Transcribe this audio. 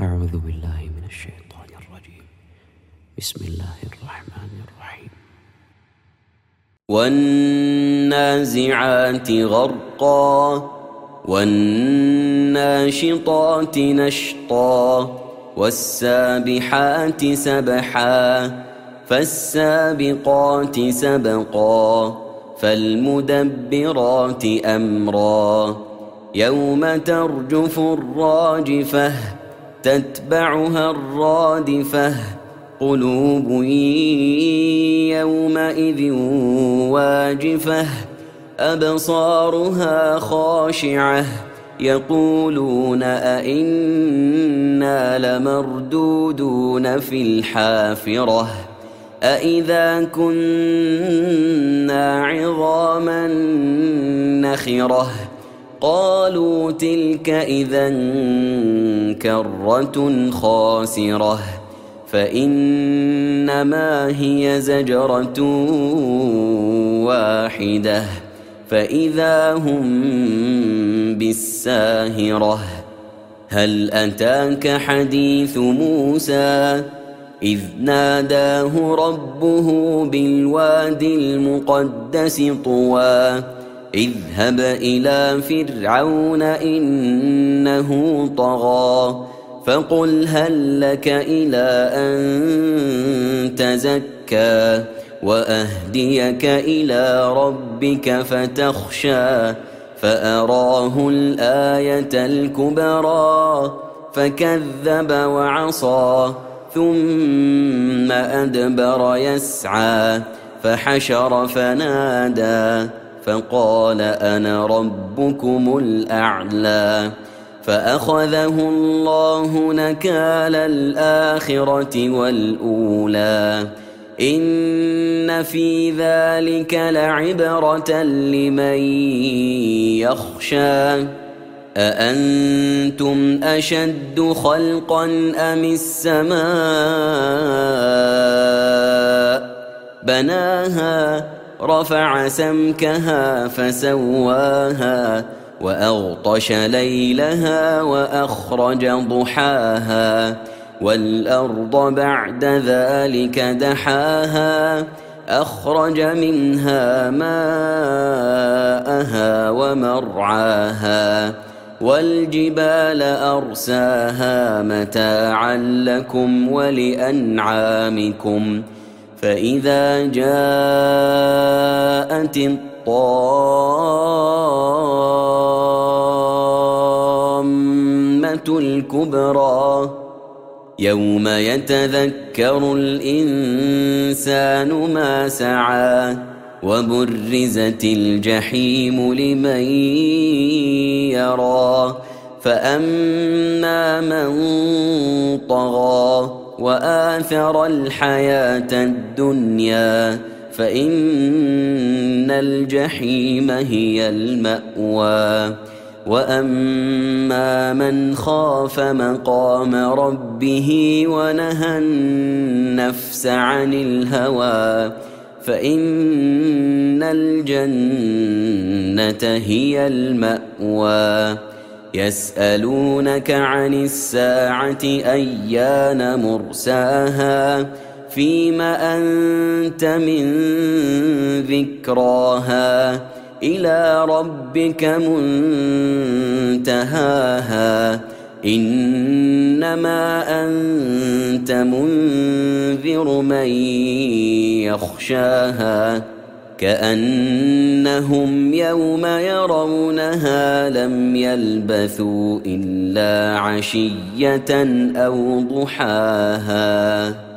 أعوذ بالله من الشيطان الرجيم. بسم الله الرحمن الرحيم. والنازعات غرقا والناشطات نشطا والسابحات سبحا فالسابقات سبقا فالمدبرات أمرا يوم ترجف الراجفة تتبعها الرادفة قلوب يومئذ واجفة أبصارها خاشعة يقولون أئنا لمردودون في الحافرة أئذا كنا عظاما نخرة قالوا تلك إذا كرة خاسرة فإنما هي زجرة واحدة فإذا هم بالساهرة هل أتاك حديث موسى إذ ناداه ربه بالواد المقدس طوى اذهب إلى فرعون إنه طغى فقل هل لك إلى أن تزكى وأهديك إلى ربك فتخشى فأراه الآية الكبرى فكذب وعصى ثم أدبر يسعى فحشر فنادى فقال أنا ربكم الأعلى فأخذه الله نكال الآخرة والأولى إن في ذلك لعبرة لمن يخشى أأنتم أشد خلقا أم السماء بناها رفع سمكها فسواها وأغطش ليلها وأخرج ضحاها والأرض بعد ذلك دحاها أخرج منها ماءها ومرعاها والجبال أرساها متاعا لكم ولأنعامكم فإذا جاءت الطامة الكبرى يوم يتذكر الإنسان ما سعى وبرزت الجحيم لمن يرى فأما من طغى وآثر الحياة الدنيا فإن الجحيم هي المأوى وأما من خاف مقام ربه ونهى النفس عن الهوى فإن الجنة هي المأوى يسألونك عن الساعة أيان مرساها فيم أنت من ذكراها إلى ربك منتهاها إنما أنت منذر من يخشاها كأنهم يوم يرونها لم يلبثوا إلا عشية أو ضحاها.